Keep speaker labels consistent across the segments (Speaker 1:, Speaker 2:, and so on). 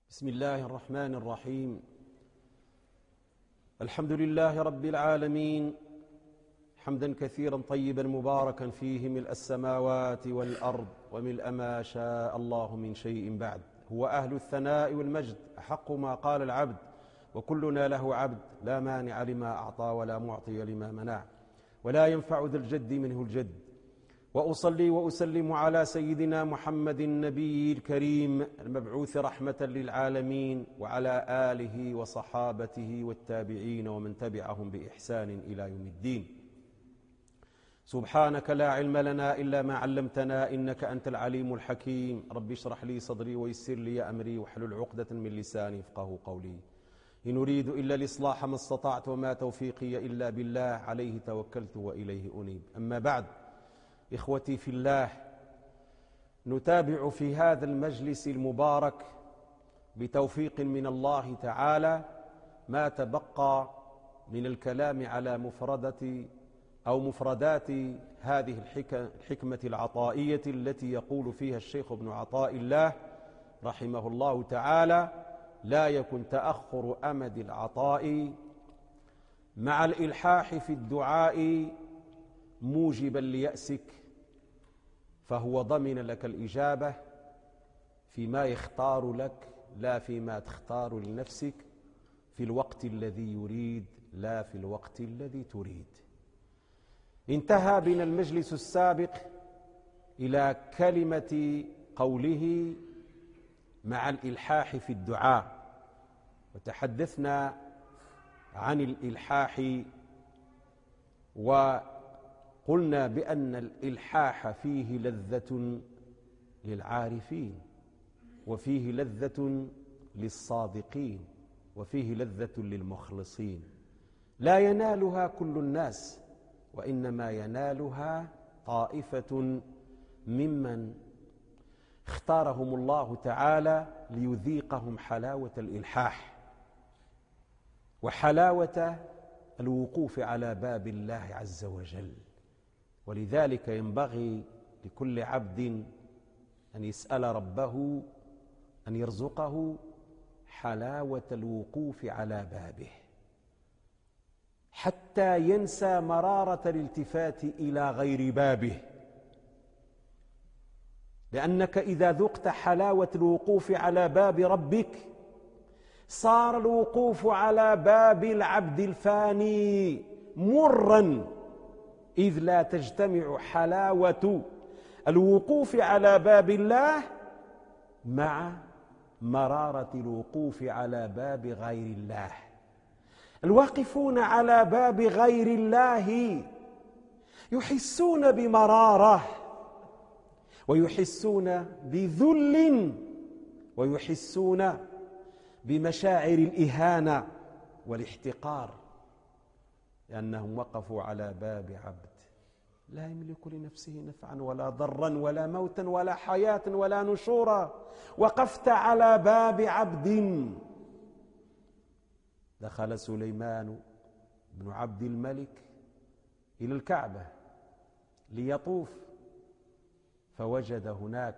Speaker 1: بسم الله الرحمن الرحيم. الحمد لله رب العالمين، حمدا كثيرا طيبا مباركا فيه، ملء السماوات والأرض وملء ما شاء الله من شيء بعد. هو أهل الثناء والمجد، أحق ما قال العبد، وكلنا له عبد، لا مانع لما أعطى ولا معطي لما منع، ولا ينفع ذا الجد منه الجد. وأصلي وأسلم على سيدنا محمد النبي الكريم المبعوث رحمة للعالمين، وعلى آله وصحابته والتابعين ومن تبعهم بإحسان إلى يوم الدين. سبحانك لا علم لنا إلا ما علمتنا، إنك أنت العليم الحكيم. رب اشرح لي صدري ويسر لي أمري واحلل عقدة من لساني يفقهوا قولي. إن أريد إلا الإصلاح ما استطعت، وما توفيقي إلا بالله، عليه توكلت وإليه أنيب. أما بعد، إخوتي في الله، نتابع في هذا المجلس المبارك بتوفيق من الله تعالى ما تبقى من الكلام على مفردات هذه الحكمة العطائية التي يقول فيها الشيخ ابن عطاء الله رحمه الله تعالى: لا يكن تأخر أمد العطاء مع الإلحاح في الدعاء موجبا ليأسك، فهو ضمن لك الإجابة فيما يختار لك لا فيما تختار لنفسك، في الوقت الذي يريد لا في الوقت الذي تريد. انتهى بنا المجلس السابق إلى كلمة قوله مع الإلحاح في الدعاء، وتحدثنا عن الإلحاح، وقلنا بأن الإلحاح فيه لذة للعارفين، وفيه لذة للصادقين، وفيه لذة للمخلصين. لا ينالها كل الناس، وإنما ينالها طائفة ممن اختارهم الله تعالى ليذيقهم حلاوة الإلحاح وحلاوة الوقوف على باب الله عز وجل. ولذلك ينبغي لكل عبد أن يسأل ربه أن يرزقه حلاوة الوقوف على بابه، حتى ينسى مرارة الالتفات إلى غير بابه. لأنك إذا ذقت حلاوة الوقوف على باب ربك، صار الوقوف على باب العبد الفاني مرا، إذ لا تجتمع حلاوة الوقوف على باب الله مع مرارة الوقوف على باب غير الله. الواقفون على باب غير الله يحسون بمرارة، ويحسون بذل، ويحسون بمشاعر الإهانة والاحتقار، لأنهم وقفوا على باب عبد لا يملك لنفسه نفعا ولا ضرا ولا موتا ولا حياة ولا نشورا. وقفت على باب عبد. دخل سليمان بن عبد الملك إلى الكعبة ليطوف، فوجد هناك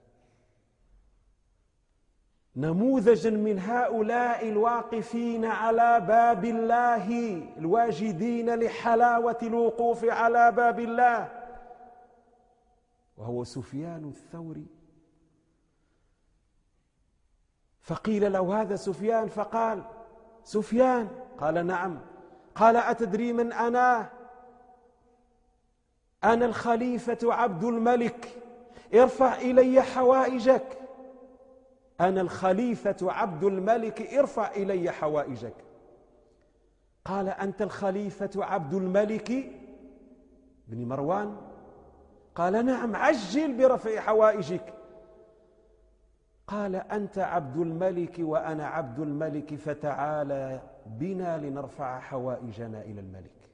Speaker 1: نموذجا من هؤلاء الواقفين على باب الله، الواجدين لحلاوة الوقوف على باب الله، وهو سفيان الثوري. فقيل له: هذا سفيان؟ فقال: سفيان؟ قال: نعم. قال: أتدري من أنا؟ أنا الخليفة عبد الملك، ارفع إلي حوائجك. أنا الخليفة عبد الملك، ارفع إلي حوائجك. قال: أنت الخليفة عبد الملك بن مروان؟ قال: نعم. عجل برفع حوائجك. قال: أنت عبد الملك وأنا عبد الملك، فتعالى بنا لنرفع حوائجنا إلى الملك.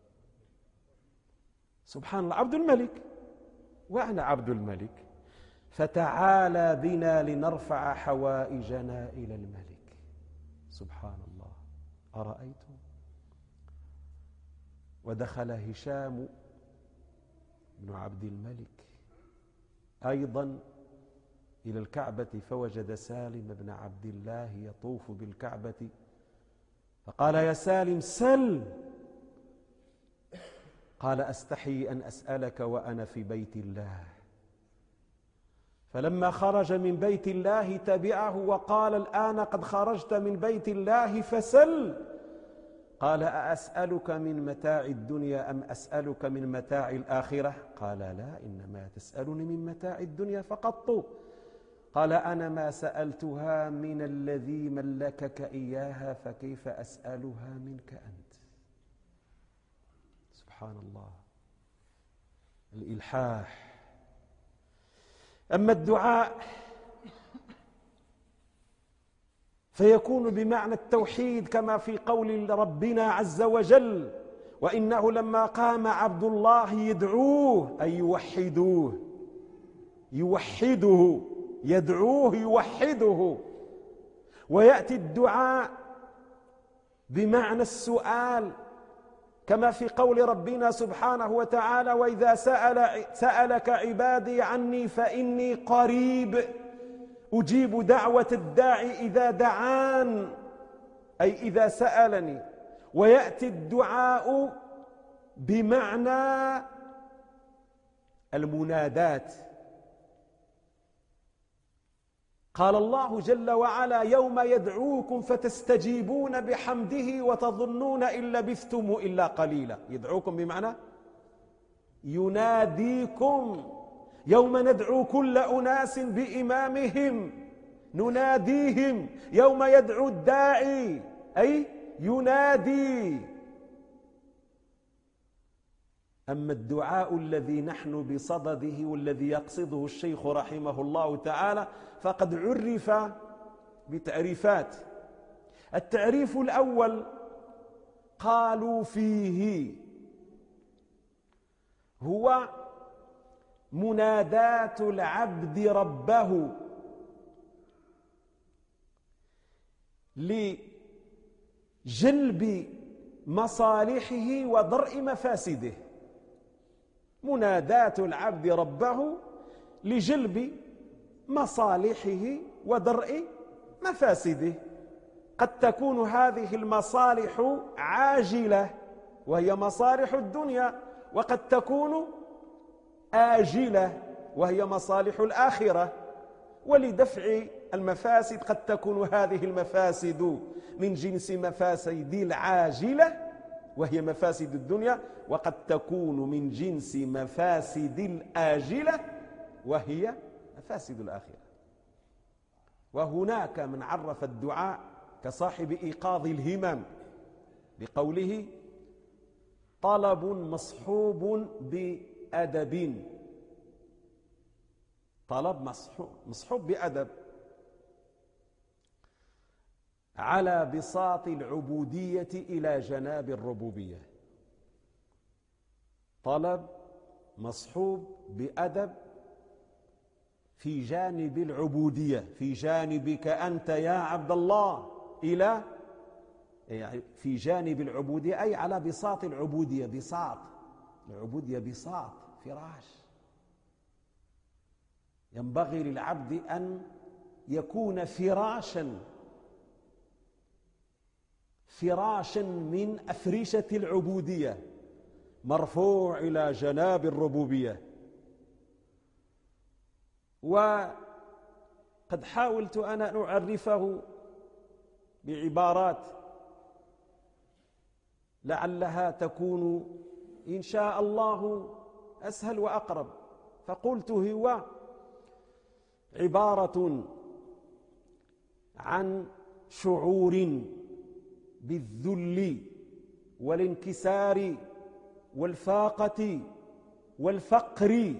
Speaker 1: سبحان الله، عبد الملك وأنا عبد الملك، فتعالى بنا لنرفع حوائجنا إلى الملك. سبحان الله. أرأيتم؟ ودخل هشام بن عبد الملك أيضا إلى الكعبة فوجد سالم بن عبد الله يطوف بالكعبة، فقال: يا سالم سل. قال: أستحي أن أسألك وأنا في بيت الله. فلما خرج من بيت الله تبعه وقال: الآن قد خرجت من بيت الله فسل. قال: أأسألك من متاع الدنيا أم أسألك من متاع الآخرة؟ قال: لا، إنما تسألني من متاع الدنيا فقط. قال: أنا ما سألتها من الذي ملكك إياها، فكيف أسألها منك أنت؟ سبحان الله، الإلحاح. أما الدعاء فيكون بمعنى التوحيد، كما في قول ربنا عز وجل: وإنه لما قام عبد الله يدعوه، أي يوحدوه، يوحده، يدعوه يوحده. ويأتي الدعاء بمعنى السؤال، كما في قول ربنا سبحانه وتعالى: وإذا سألك عبادي عني فإني قريب أجيب دعوة الداعي إذا دعان، أي إذا سألني. ويأتي الدعاء بمعنى المنادات. قال الله جل وعلا: يوم يدعوكم فتستجيبون بحمده وتظنون إن لبثتم إلا قليلا. يدعوكم بمعنى يناديكم. يوم ندعو كل أناس بإمامهم نناديهم. يوم يدعو الداعي أي ينادي. أما الدعاء الذي نحن بصدده والذي يقصده الشيخ رحمه الله تعالى فقد عرف بتعريفات. التعريف الأول قالوا فيه هو منادات العبد ربه لجلب مصالحه ودرء مفاسده. منادات العبد ربه لجلب مصالحه ودرء مفاسده. قد تكون هذه المصالح عاجلة وهي مصالح الدنيا، وقد تكون آجلة وهي مصالح الآخرة. ولدفع المفاسد قد تكون هذه المفاسد من جنس مفاسد العاجلة وهي مفاسد الدنيا، وقد تكون من جنس مفاسد الآجلة وهي مفاسد الآخرة. وهناك من عرف الدعاء كصاحب إيقاظ الهمم بقوله: طلب مصحوب بأدب. طلب مصحوب بأدب على بساط العبودية إلى جناب الربوبية. طلب مصحوب بأدب في جانب العبودية، في جانبك أنت يا عبد الله، إلى يعني في جانب العبودية، أي على بساط العبودية. بساط العبودية بساط، فراش. ينبغي للعبد أن يكون فراشا من أفرشة العبودية، مرفوع إلى جناب الربوبية. وقد حاولت أنا أن أعرفه بعبارات لعلها تكون إن شاء الله أسهل وأقرب، فقلت هو عبارة عن شعور بالذل والانكسار والفاقة والفقر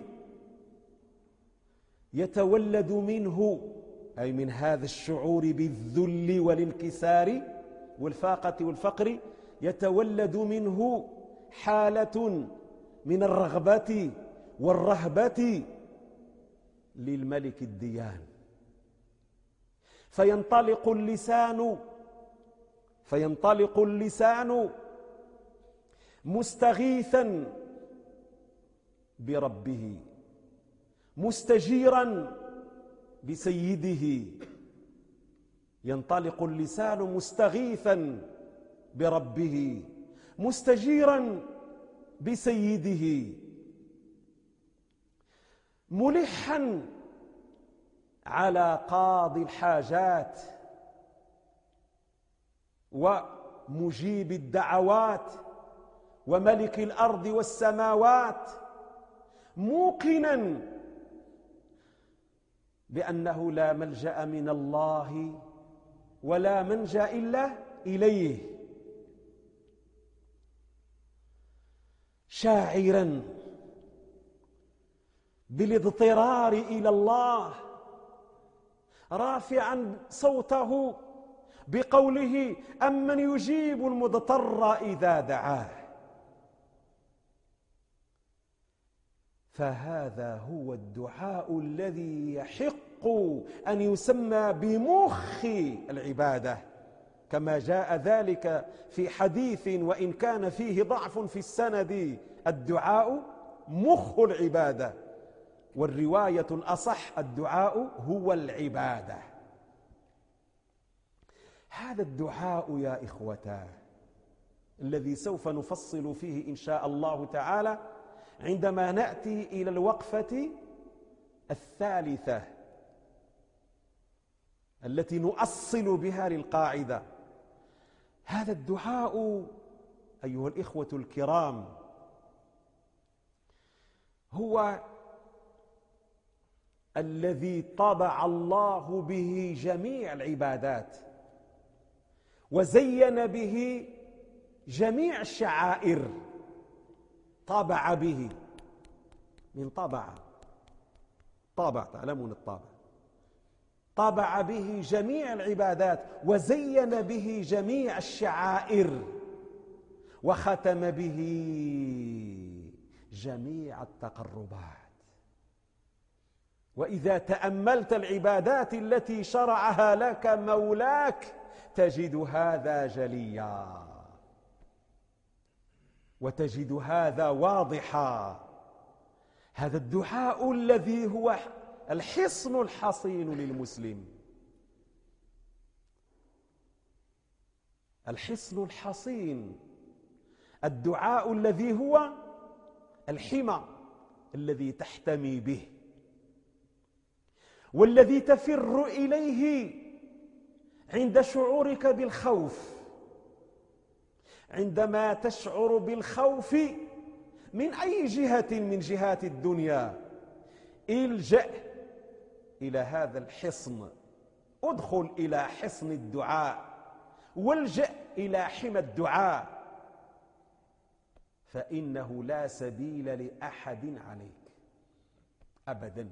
Speaker 1: يتولد منه، أي من هذا الشعور بالذل والانكسار والفاقة والفقر يتولد منه حالة من الرغبة والرهبة للملك الديان. فينطلق اللسان مستغيثا بربه، مستجيرا بسيده، ينطلق اللسان مستغيثا بربه مستجيرا بسيده، ملحا على قاضي الحاجات ومجيب الدعوات وملك الأرض والسماوات، موقنا بأنه لا ملجأ من الله ولا منجا إلا إليه، شاعرا بالاضطرار إلى الله، رافعا صوته بقوله أمن يجيب المضطر إذا دعاه. فهذا هو الدعاء الذي يحق أن يسمى بمخ العبادة، كما جاء ذلك في حديث وإن كان فيه ضعف في السند: الدعاء مخ العبادة، والرواية الأصح: الدعاء هو العبادة. هذا الدعاء يا إخوتاه الذي سوف نفصل فيه إن شاء الله تعالى عندما نأتي إلى الوقفة الثالثة التي نؤصل بها للقاعدة. هذا الدعاء أيها الإخوة الكرام هو الذي طبع الله به جميع العبادات وزين به جميع الشعائر، طبع به من طبع تعلمون الطابع، طبع به جميع العبادات وزين به جميع الشعائر وختم به جميع التقربات. وإذا تأملت العبادات التي شرعها لك مولاك تجد هذا جليا وتجد هذا واضحا. هذا الدعاء الذي هو الحصن الحصين للمسلم، الحصن الحصين، الدعاء الذي هو الحمى الذي تحتمي به والذي تفر إليه عند شعورك بالخوف. عندما تشعر بالخوف من أي جهة من جهات الدنيا الجأ إلى هذا الحصن، ادخل إلى حصن الدعاء والجأ إلى حمى الدعاء، فإنه لا سبيل لأحد عليك أبدا،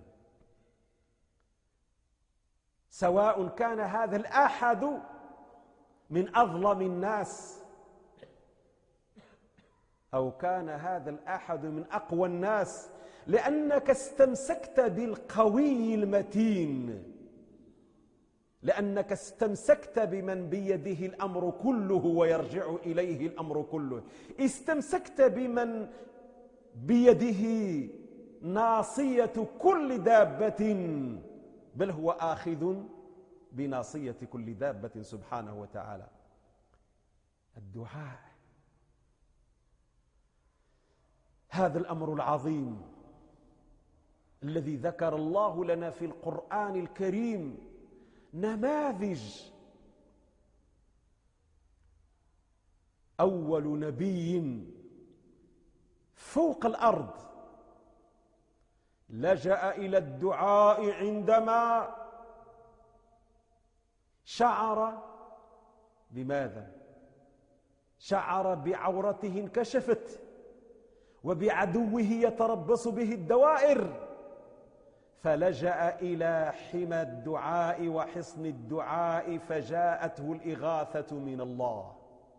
Speaker 1: سواء كان هذا الأحد من أظلم الناس أو كان هذا الأحد من أقوى الناس، لأنك استمسكت بالقوي المتين، لأنك استمسكت بمن بيده الأمر كله ويرجع إليه الأمر كله، استمسكت بمن بيده ناصية كل دابة، بل هو آخذ بناصية كل دابة سبحانه وتعالى. الدعاء هذا الأمر العظيم الذي ذكر الله لنا في القرآن الكريم نماذج. أول نبي فوق الأرض لجأ إلى الدعاء عندما شعر بماذا؟ شعر بعورته انكشفت وبعدوه يتربص به الدوائر، فلجأ إلى حمى الدعاء وحصن الدعاء فجاءته الإغاثة من الله.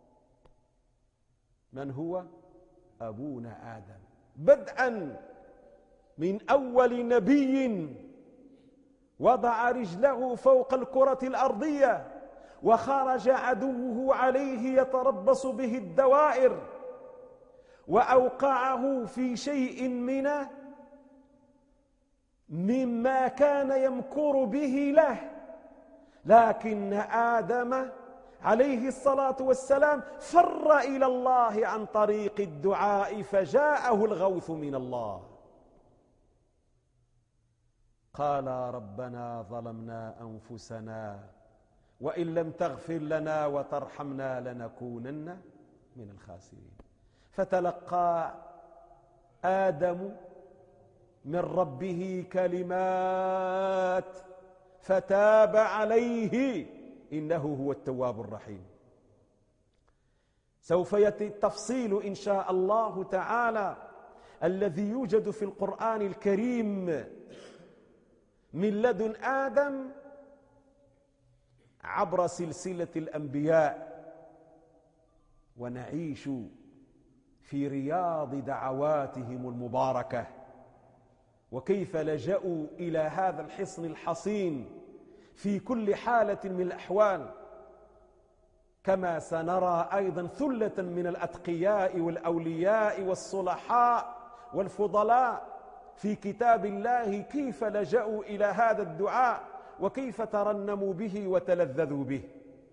Speaker 1: من هو؟ أبونا آدم، بدءا من أول نبي وضع رجله فوق الكرة الأرضية وخرج عدوه عليه يتربص به الدوائر وأوقعه في شيء مما كان يمكر به له، لكن آدم عليه الصلاة والسلام فر إلى الله عن طريق الدعاء فجاءه الغوث من الله. قال ربنا ظلمنا أنفسنا وإن لم تغفر لنا وترحمنا لنكونن من الخاسرين. فتلقى آدم من ربه كلمات فتاب عليه إنه هو التواب الرحيم. سوف يأتي التفصيل إن شاء الله تعالى الذي يوجد في القرآن الكريم من لدن آدم عبر سلسلة الأنبياء، ونعيش في رياض دعواتهم المباركة، وكيف لجأوا إلى هذا الحصن الحصين في كل حالة من الأحوال. كما سنرى أيضا ثلة من الأتقياء والأولياء والصلحاء والفضلاء في كتاب الله كيف لجأوا إلى هذا الدعاء وكيف ترنموا به وتلذذوا به.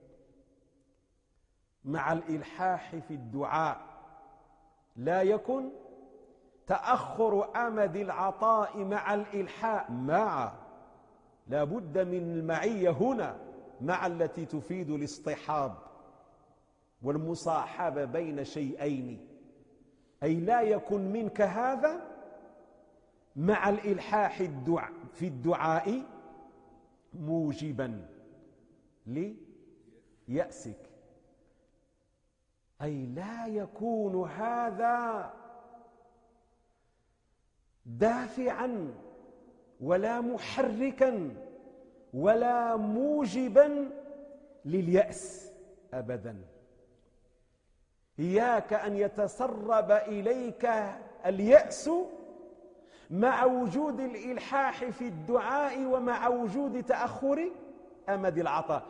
Speaker 1: مع الإلحاح في الدعاء لا يكن تأخر أمد العطاء مع الإلحاح، لا بد من المعية هنا مع التي تفيد الاصطحاب والمصاحبة بين شيئين، أي لا يكن منك هذا مع الإلحاح في الدعاء موجبا ليأسك، أي لا يكون هذا دافعا ولا محركا ولا موجبا لليأس أبدا. إياك أن يتسرب إليك اليأس مع وجود الإلحاح في الدعاء ومع وجود تأخر أمد العطاء.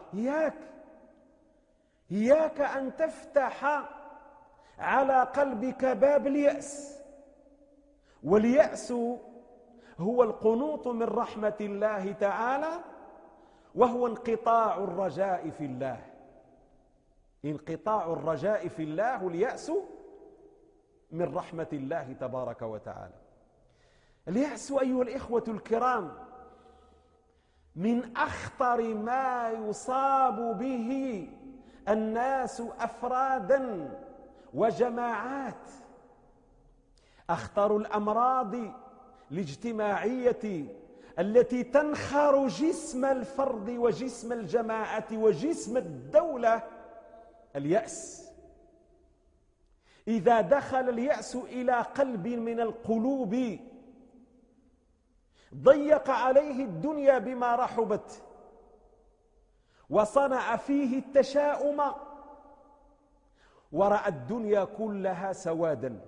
Speaker 1: إياك أن تفتح على قلبك باب اليأس، واليأس هو القنوط من رحمة الله تعالى، وهو انقطاع الرجاء في الله. انقطاع الرجاء في الله اليأس من رحمة الله تبارك وتعالى. اليأس أيها الإخوة الكرام من أخطر ما يصاب به الناس أفرادا وجماعات، أخطر الأمراض الاجتماعية التي تنخر جسم الفرد وجسم الجماعة وجسم الدولة اليأس. إذا دخل اليأس إلى قلب من القلوب ضيق عليه الدنيا بما رحبت، وصنع فيه التشاؤم، ورأى الدنيا كلها سوادا،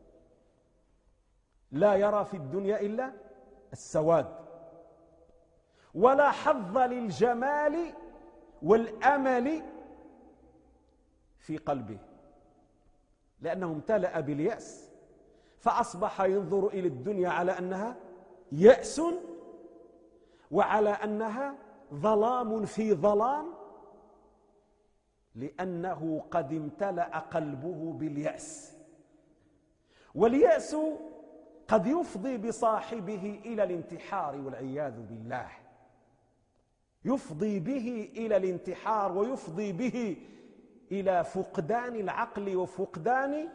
Speaker 1: لا يرى في الدنيا إلا السواد، ولا حظ للجمال والأمل في قلبه، لأنه امتلأ باليأس، فأصبح ينظر إلى الدنيا على أنها يأس، وعلى أنها ظلام في ظلام، لأنه قد امتلأ قلبه باليأس. واليأس قد يفضي بصاحبه إلى الانتحار والعياذ بالله، يفضي به إلى الانتحار ويفضي به إلى فقدان العقل وفقدان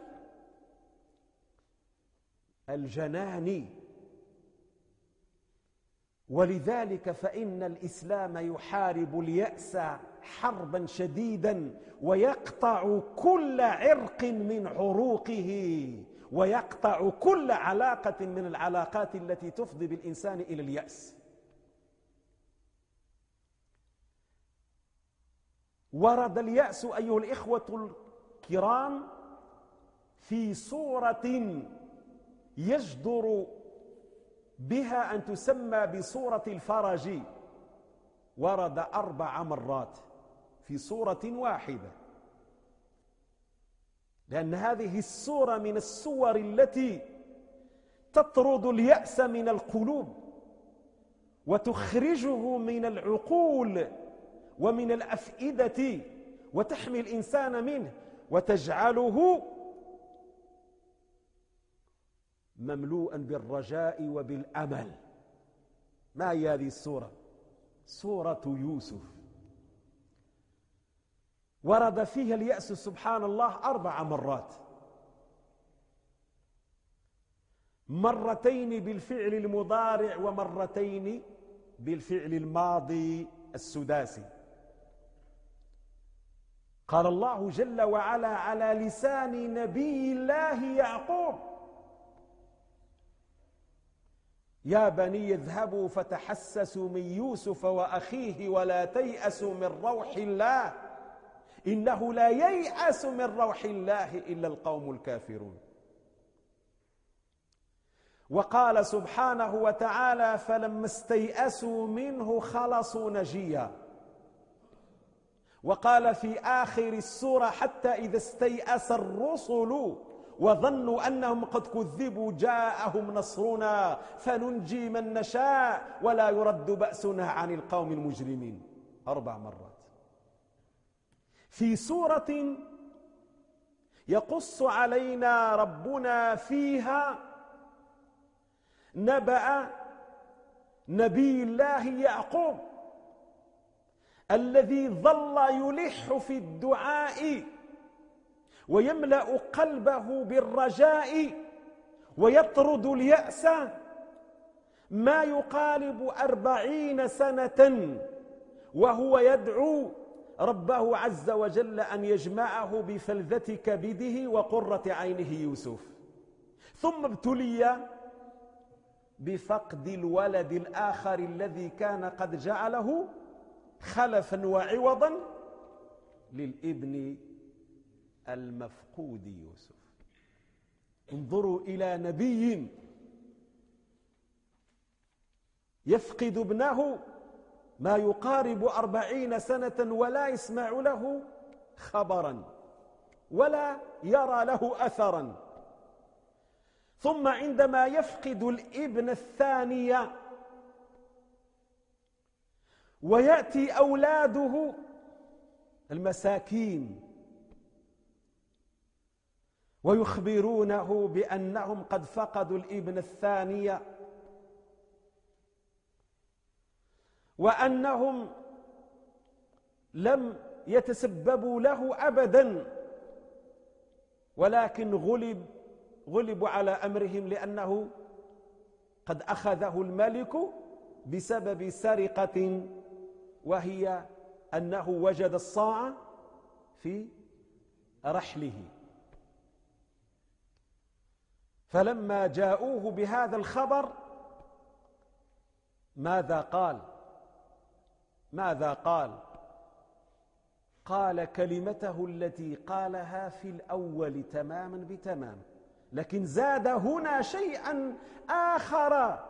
Speaker 1: الجنان. ولذلك فإن الإسلام يحارب اليأس حربا شديدا، ويقطع كل عرق من عروقه، ويقطع كل علاقة من العلاقات التي تفضي بالإنسان إلى اليأس. ورد اليأس أيها الإخوة الكرام في صورة يجدر بها أن تسمى بصورة الفرج، ورد 4 مرات في صورة واحدة، لأن هذه الصورة من الصور التي تطرد اليأس من القلوب وتخرجه من العقول ومن الأفئدة وتحمي الإنسان منه وتجعله مملوءا بالرجاء وبالأمل. ما هي هذه السورة؟ سورة يوسف. ورد فيها اليأس سبحان الله 4 مرات، مرتين بالفعل المضارع ومرتين بالفعل الماضي السداسي. قال الله جل وعلا على لسان نبي الله يعقوب: يا بني اذهبوا فتحسسوا من يوسف وأخيه ولا تيأسوا من روح الله إنه لا ييأس من روح الله إلا القوم الكافرون. وقال سبحانه وتعالى: فلما استيأسوا منه خلصوا نجيا. وقال في آخر السورة: حتى إذا استيأس الرسل وظنوا أنهم قد كذبوا جاءهم نصرنا فننجي من نشاء ولا يرد بأسنا عن القوم المجرمين. 4 مرات في سورة يقص علينا ربنا فيها نبأ نبي الله يعقوب الذي ظل يلح في الدعاء ويملأ قلبه بالرجاء ويطرد اليأس ما يقارب 40 سنة وهو يدعو ربه عز وجل أن يجمعه بفلذة كبده وقرة عينه يوسف. ثم ابتلي بفقد الولد الآخر الذي كان قد جعله خلفا وعوضا للابن المفقود يوسف. انظروا إلى نبي يفقد ابنه ما يقارب 40 سنة ولا يسمع له خبرا ولا يرى له أثرا. ثم عندما يفقد الابن الثاني ويأتي أولاده المساكين ويخبرونه بأنهم قد فقدوا الابن الثاني وأنهم لم يتسببوا له أبدا، ولكن غلبوا على أمرهم لأنه قد أخذه الملك بسبب سرقة، وهي أنه وجد الصاع في رحله. فلما جاءوه بهذا الخبر ماذا قال؟ قال كلمته التي قالها في الأول تماما بتمام، لكن زاد هنا شيئا آخر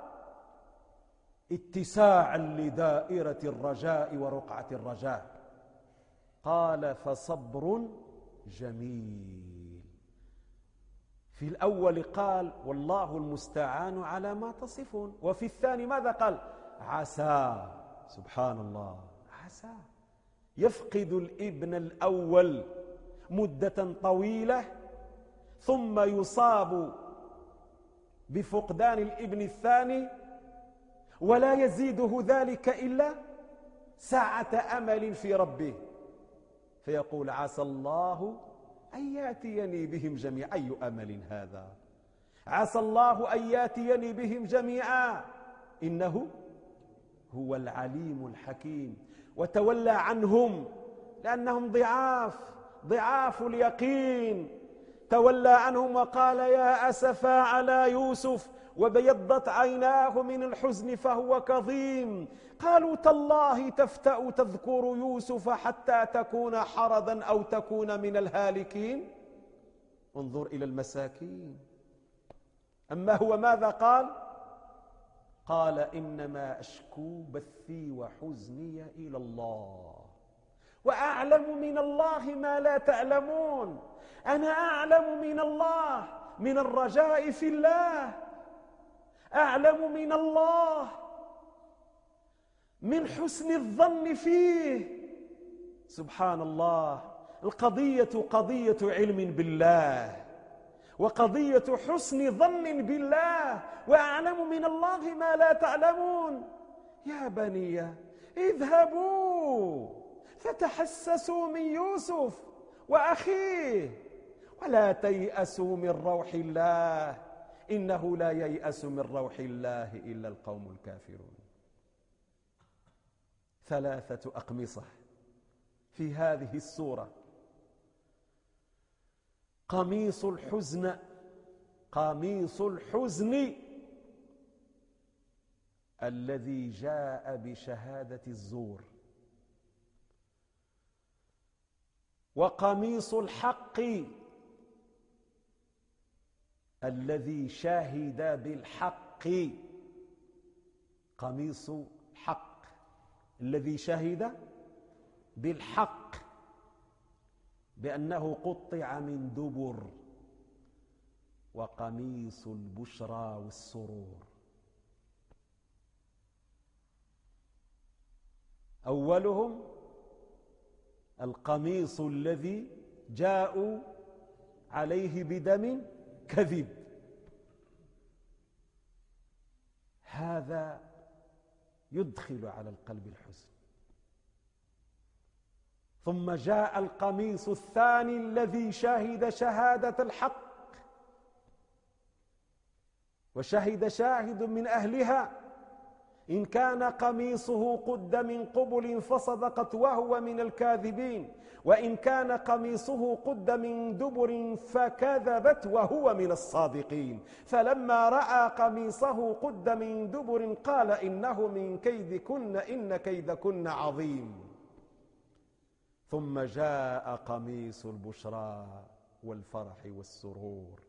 Speaker 1: اتساعا لدائرة الرجاء ورقعة الرجاء. قال فصبر جميل. في الأول قال والله المستعان على ما تصفون، وفي الثاني ماذا قال؟ عسى. سبحان الله، عسى. يفقد الابن الأول مدة طويلة ثم يصاب بفقدان الابن الثاني ولا يزيده ذلك إلا سعة أمل في ربه، فيقول عسى الله أن يأتيني بهم جميعا. أي أمل هذا؟ عسى الله أن يأتيني بهم جميعا إنه هو العليم الحكيم. وتولى عنهم لأنهم ضعاف اليقين. تولى عنهم وقال يا أسفا على يوسف وبيضت عيناه من الحزن فهو كظيم. قالوا تالله تفتأ تذكر يوسف حتى تكون حرضا أو تكون من الهالكين. انظر إلى المساكين. أما هو ماذا قال؟ قال إنما أشكو بثي وحزني إلى الله وأعلم من الله ما لا تعلمون. أنا أعلم من الله من الرجاء في الله، أعلم من الله من حسن الظن فيه. سبحان الله، القضية قضية علم بالله، وقضية حسن ظن بالله، وأعلم من الله ما لا تعلمون. يا بني اذهبوا فتحسسوا من يوسف وأخيه ولا تيأسوا من روح الله إنه لا ييأس من روح الله إلا القوم الكافرون. 3 أقمصة في هذه السورة: قميص الحزن، قميص الحزن الذي جاء بشهادة الزور، وقميص الحق الذي شاهد بالحق. قميص حق الذي شهد بالحق بأنه قطع من دبر، وقميص البشرى والسرور. أولهم القميص الذي جاءوا عليه بدم كذب، هذا يدخل على القلب الحزن. ثم جاء القميص الثاني الذي شهد شهادة الحق، وشهد شاهد من أهلها إن كان قميصه قد من قبل فصدقت وهو من الكاذبين، وإن كان قميصه قد من دبر فكذبت وهو من الصادقين. فلما رأى قميصه قد من دبر قال إنه من كيدكن إن كيدكن عظيم. ثم جاء قميص البشرى والفرح والسرور: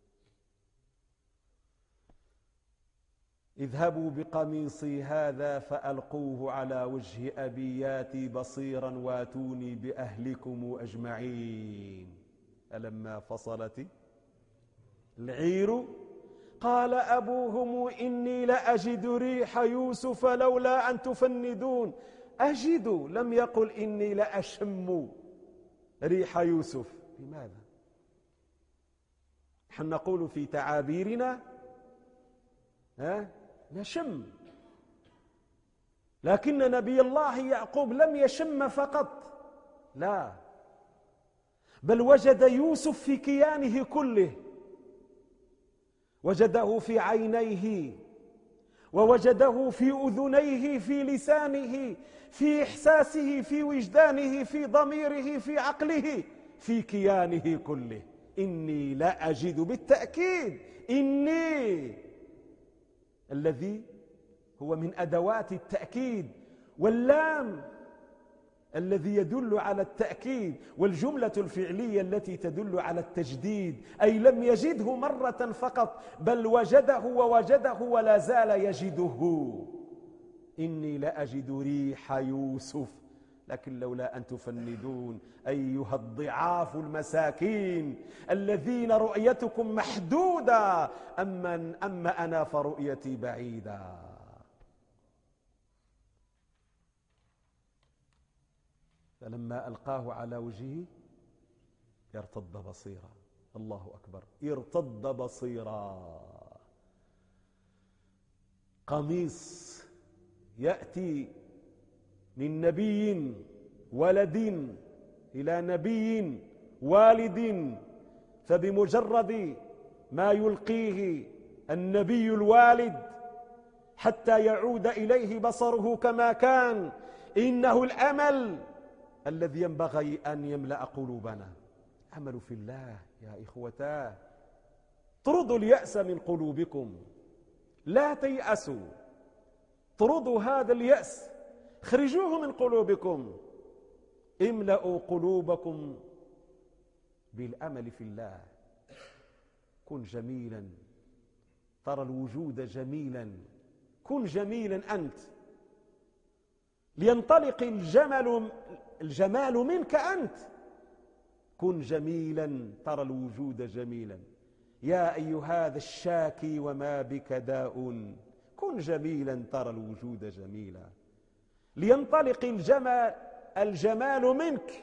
Speaker 1: اذهبوا بقميصي هذا فألقوه على وجه أبي ياتي بصيرا واتوني بأهلكم أجمعين. فلما فصلت العير قال أبوهم إني لأجد ريح يوسف لولا أن تفندون. أجد، لم يقل إني لأشم ريح يوسف. لماذا؟ نحن نقول في تعابيرنا نشم، لكن نبي الله يعقوب لم يشم فقط، لا، بل وجد يوسف في كيانه كله، وجده في عينيه، ووجده في أذنيه، في لسانه، في إحساسه، في وجدانه، في ضميره، في عقله، في كيانه كله. إني لا أجد، بالتأكيد إني الذي هو من أدوات التأكيد، واللام الذي يدل على التأكيد، والجملة الفعلية التي تدل على التجديد، أي لم يجده مرة فقط بل وجده ووجده ولا زال يجده. إني لأجد ريح يوسف، لكن لولا أن تفندون أيها الضعاف المساكين الذين رؤيتكم محدودة، أما أنا فرؤيتي بعيدة. فلما ألقاه على وجهه ارتد بصيرا. الله أكبر، ارتد بصيرا. قميص يأتي من نبي ولد إلى نبي والد، فبمجرد ما يلقيه النبي الوالد حتى يعود إليه بصره كما كان، إنه الأمل الذي ينبغي أن يملأ قلوبنا. أمل في الله يا إخوتاه. طردوا اليأس من قلوبكم، لا تيأسوا، طردوا هذا اليأس، اخرجوه من قلوبكم، املأوا قلوبكم بالأمل في الله. كن جميلا، ترى الوجود جميلا، كن جميلا أنت، لينطلق الجمال منك أنت. كن جميلا، ترى الوجود جميلا. يا أيها هذا الشاكي وما بك داء، كن جميلا، ترى الوجود جميلا. لينطلق الجمال منك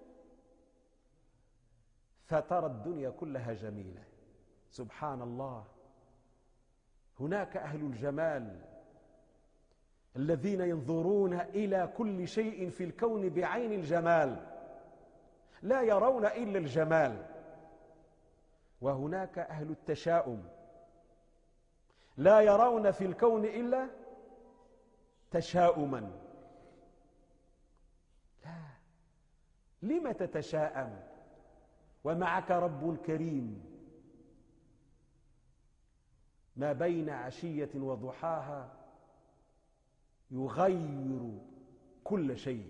Speaker 1: فترى الدنيا كلها جميلة. سبحان الله. هناك أهل الجمال الذين ينظرون إلى كل شيء في الكون بعين الجمال، لا يرون إلا الجمال. وهناك أهل التشاؤم لا يرون في الكون إلا تشاؤما. لا، لم تتشاءم ومعك رب كريم؟ ما بين عشية وضحاها يغير كل شيء،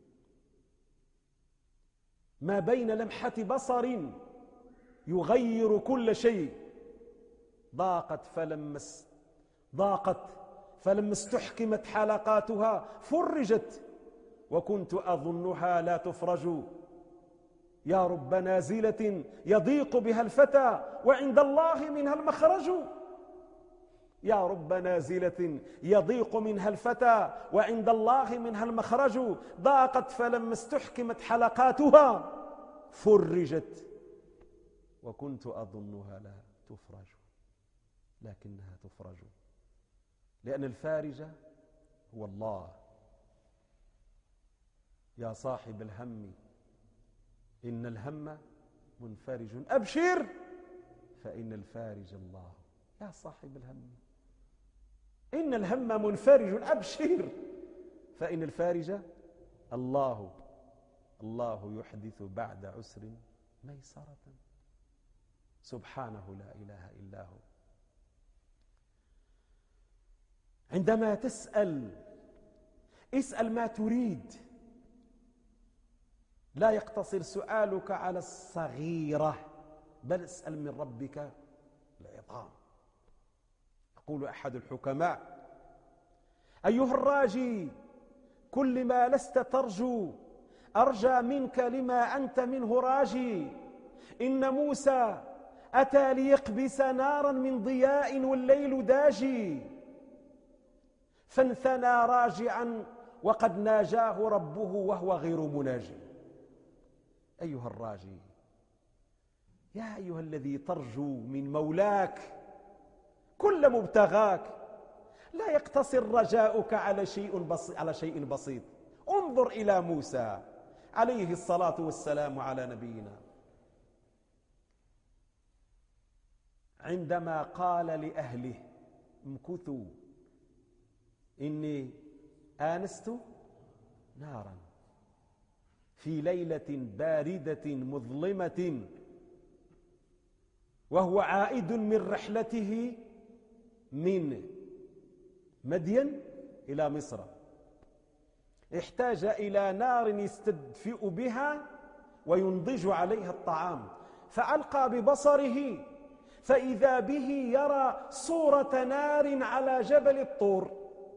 Speaker 1: ما بين لمحة بصر يغير كل شيء. ضاقت فلما استحكمت حلقاتها فرجت، وكنت أظنها لا تفرج. يا رب نازلة يضيق بها الفتى وعند الله منها المخرج. يا رب نازلة يضيق منها الفتى وعند الله منها المخرج. ضاقت فلما استحكمت حلقاتها فرجت، وكنت أظنها لا تفرج، لكنها تفرج، لأن الفارج هو الله. يا صاحب الهم إن الهم منفرج، أبشر فإن الفارج الله. يا صاحب الهم إن الهم منفرج، أبشر فإن الفارج الله. الله يحدث بعد عسر ميسرة، سبحانه لا إله إلا هو. عندما تسأل اسأل ما تريد، لا يقتصر سؤالك على الصغيرة، بل اسأل من ربك العظام. يقول أحد الحكماء: أيها الراجي كل ما لست ترجو أرجى منك لما أنت منه راجي. إن موسى أتى ليقبس نارا من ضياء والليل داجي، فانثنى راجعا وقد ناجاه ربه وهو غير مناجي. أيها الراجي، يا أيها الذي ترجو من مولاك كل مبتغاك، لا يقتصر رجاؤك على شيء بسيط. انظر إلى موسى عليه الصلاة والسلام على نبينا، عندما قال لأهله: امكثوا إني آنست نارا في ليلة باردة مظلمة، وهو عائد من رحلته من مدين إلى مصر، احتاج إلى نار يستدفئ بها وينضج عليها الطعام، فألقى ببصره فإذا به يرى صورة نار على جبل الطور.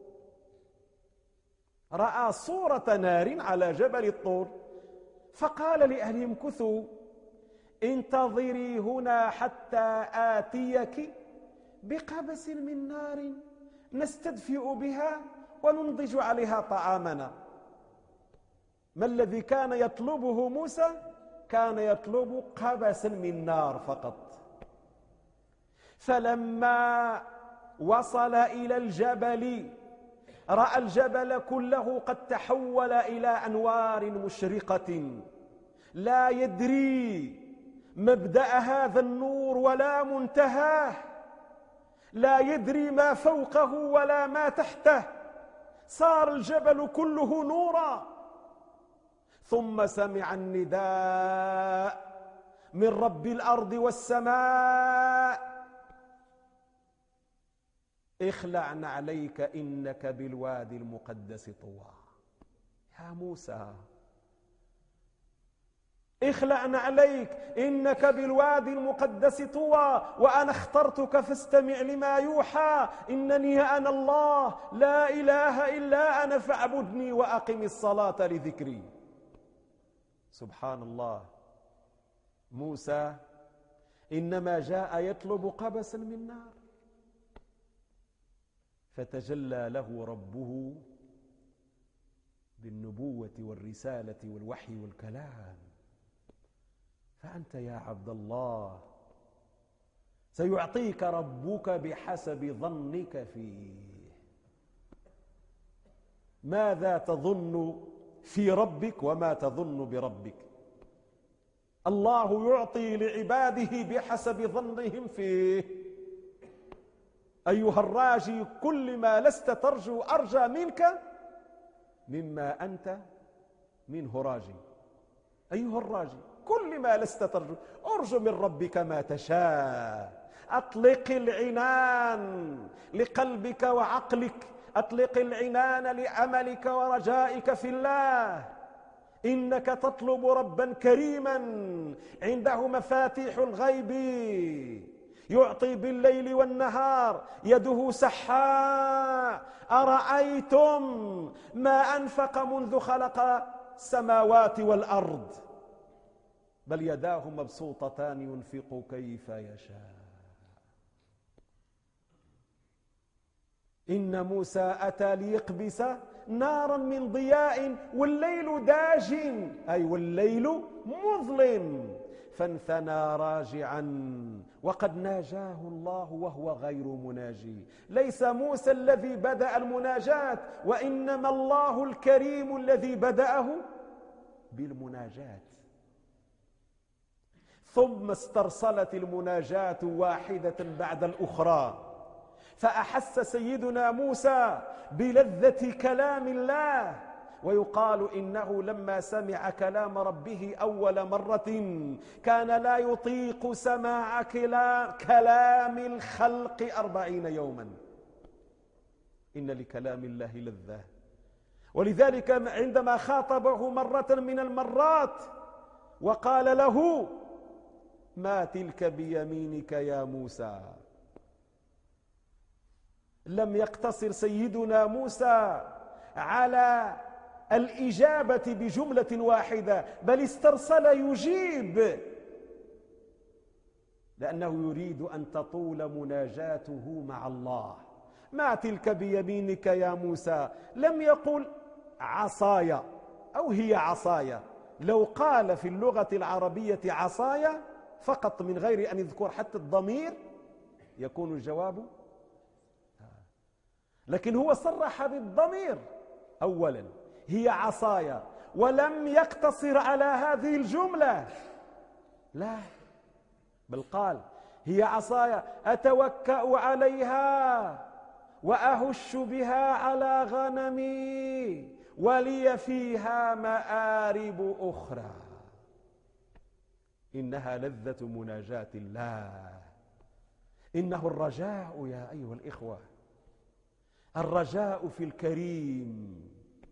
Speaker 1: رأى صورة نار على جبل الطور، فقال لأهله: امكثوا انتظري هنا حتى آتيك بقبس من نار نستدفئ بها وننضج عليها طعامنا. ما الذي كان يطلبه موسى؟ كان يطلب قبسا من نار فقط. فلما وصل إلى الجبل رأى الجبل كله قد تحول إلى أنوار مشرقة، لا يدري مبدأ هذا النور ولا منتهاه، لا يدري ما فوقه ولا ما تحته، صار الجبل كله نورا. ثم سمع النداء من رب الأرض والسماء: اخلع نعليك إنك بالوادي المقدس طوى. يا موسى، اخلع نعليك إنك بالوادي المقدس طوى، وأنا اخترتك فاستمع لما يوحى، إنني أنا الله لا إله إلا أنا فاعبدني وأقم الصلاة لذكري. سبحان الله. موسى إنما جاء يطلب قبسا من نار، فتجلى له ربه بالنبوة والرسالة والوحي والكلام. فأنت يا عبد الله سيعطيك ربك بحسب ظنك فيه. ماذا تظن في ربك وما تظن بربك؟ الله يعطي لعباده بحسب ظنهم فيه. أيها الراجي، كل ما لست ترجو أرجى منك مما أنت منه راجي. أيها الراجي، كل ما لست ترجو أرجو من ربك ما تشاء. أطلق العنان لقلبك وعقلك، أطلق العنان لأملك ورجائك في الله. إنك تطلب ربا كريما عنده مفاتيح الغيب، يعطي بالليل والنهار، يده سحاء. أرأيتم ما أنفق منذ خلق السماوات والأرض؟ بل يداه مبسوطتان ينفق كيف يشاء. إن موسى أتى ليقبس نارا من ضياء والليل داج، أي والليل مظلم، فانثنى راجعا وقد ناجاه الله وهو غير مناجي. ليس موسى الذي بدأ المناجاة، وإنما الله الكريم الذي بدأه بالمناجاة. ثم استرسلت المناجاة واحدة بعد الأخرى، فأحس سيدنا موسى بلذة كلام الله. ويقال إنه لما سمع كلام ربه أول مرة كان لا يطيق سماع كلام الخلق 40 يوما. إن لكلام الله لذة. ولذلك عندما خاطبه مرة من المرات وقال له: ما تلك بيمينك يا موسى، لم يقتصر سيدنا موسى على الإجابة بجملة واحدة، بل استرسل يجيب، لأنه يريد أن تطول مناجاته مع الله. ما تلك بيمينك يا موسى، لم يقل عصاي أو هي عصاي. لو قال في اللغة العربية عصاي فقط من غير أن يذكر حتى الضمير يكون الجواب، لكن هو صرح بالضمير أولا، هي عصاي، ولم يقتصر على هذه الجملة، لا، بل قال: هي عصاي أتوكأ عليها وأهش بها على غنمي ولي فيها مآرب أخرى. إنها لذة مناجاة الله. إنه الرجاء يا أيها الإخوة، الرجاء في الكريم،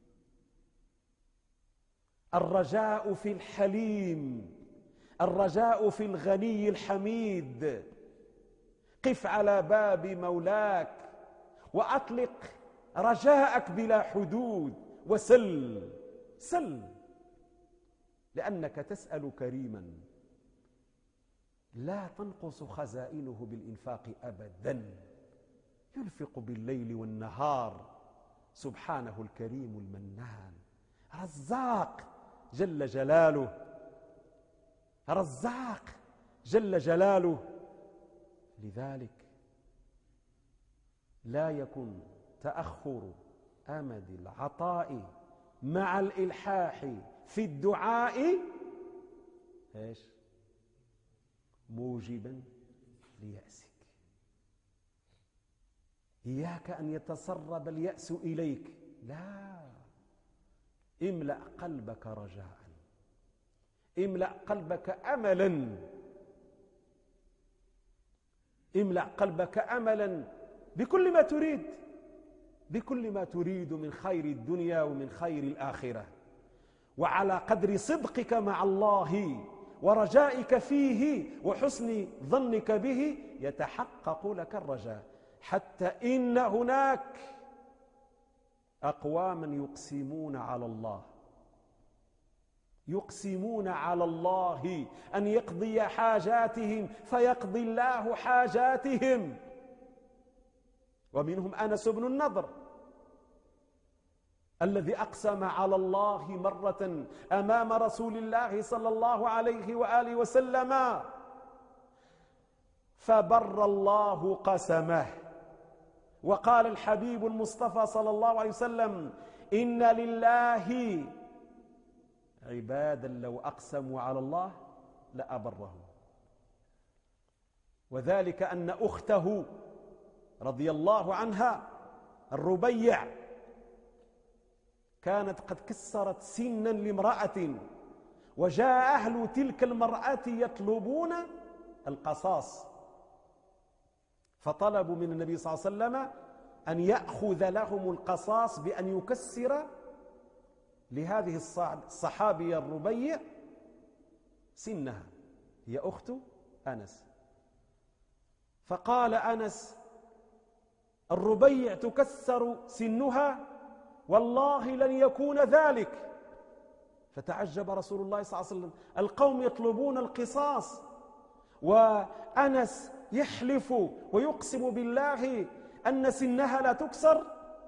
Speaker 1: الرجاء في الحليم، الرجاء في الغني الحميد. قف على باب مولاك وأطلق رجاءك بلا حدود وسل، سل، لأنك تسأل كريما لا تنقص خزائنه بالإنفاق أبدا، ينفق بالليل والنهار، سبحانه الكريم المنان، رزاق جل جلاله، رزاق جل جلاله. لذلك لا يكن تأخر أمد العطاء مع الإلحاح في الدعاء ايش؟ موجبا ليأسك. إياك أن يتسرب اليأس إليك، لا، املأ قلبك رجاء، املأ قلبك أملا، املأ قلبك أملا بكل ما تريد، بكل ما تريد من خير الدنيا ومن خير الآخرة. وعلى قدر صدقك مع الله ورجائك فيه وحسن ظنك به يتحقق لك الرجاء. حتى إن هناك أقواما يقسمون على الله، يقسمون على الله أن يقضي حاجاتهم فيقضي الله حاجاتهم. ومنهم أنس بن النضر الذي أقسم على الله مرة أمام رسول الله صلى الله عليه وآله وسلم فبر الله قسمه. وقال الحبيب المصطفى صلى الله عليه وسلم: إن لله عبادا لو أقسموا على الله لأبرهم. وذلك أن أخته رضي الله عنها الربيع كانت قد كسرت سنا لامرأة، وجاء أهل تلك المرأة يطلبون القصاص، فطلبوا من النبي صلى الله عليه وسلم أن يأخذ لهم القصاص بأن يكسر لهذه الصحابية الربيع سنها، هي أخت أنس. فقال أنس: الربيع تكسر سنها، والله لن يكون ذلك. فتعجب رسول الله صلى الله عليه وسلم، القوم يطلبون القصاص وأنس يحلف ويقسم بالله أن سنها لا تكسر.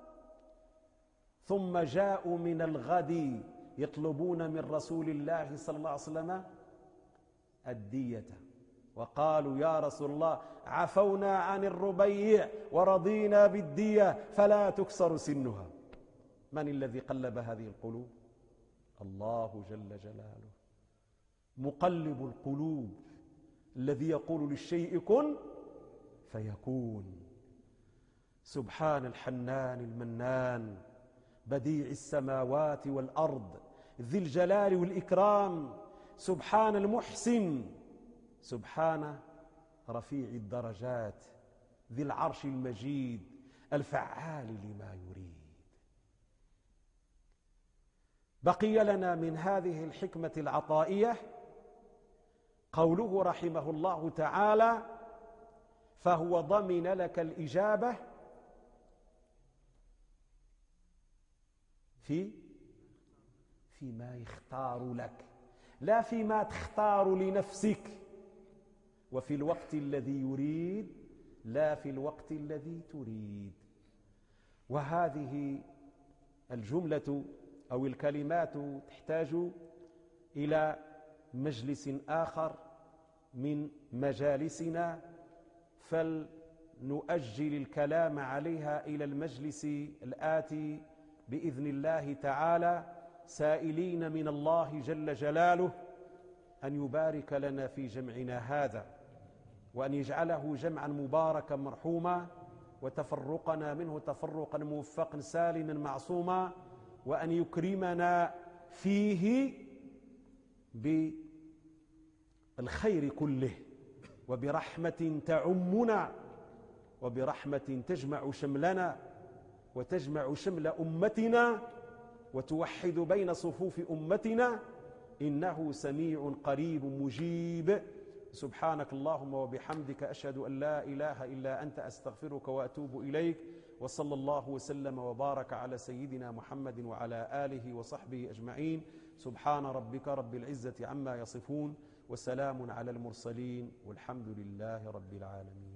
Speaker 1: ثم جاءوا من الغد يطلبون من رسول الله صلى الله عليه وسلم الدية، وقالوا: يا رسول الله، عفونا عن الربيع ورضينا بالدية فلا تكسر سنها. من الذي قلب هذه القلوب؟ الله جل جلاله، مقلب القلوب، الذي يقول للشيء كن فيكون. سبحان الحنان المنان، بديع السماوات والأرض، ذي الجلال والإكرام، سبحان المحسن، سبحان رفيع الدرجات، ذي العرش المجيد، الفعال لما يريد. بقي لنا من هذه الحكمة العطائية قوله رحمه الله تعالى: فهو ضمن لك الإجابة فيما يختار لك، لا فيما تختار لنفسك، وفي الوقت الذي يريد لا في الوقت الذي تريد. وهذه الجملة أو الكلمات تحتاج إلى مجلس آخر من مجالسنا، فلنؤجل الكلام عليها إلى المجلس الآتي بإذن الله تعالى، سائلين من الله جل جلاله أن يبارك لنا في جمعنا هذا، وأن يجعله جمعا مباركا مرحوما، وتفرقنا منه تفرقا موفقا سالما معصوما، وأن يكرمنا فيه بالخير كله، وبرحمة تعمنا، وبرحمة تجمع شملنا وتجمع شمل أمتنا وتوحد بين صفوف أمتنا، إنه سميع قريب مجيب. سبحانك اللهم وبحمدك، أشهد أن لا إله إلا أنت، أستغفرك وأتوب إليك. وصلى الله وسلم وبارك على سيدنا محمد وعلى آله وصحبه أجمعين. سبحان ربك رب العزة عما يصفون، وسلام على المرسلين، والحمد لله رب العالمين.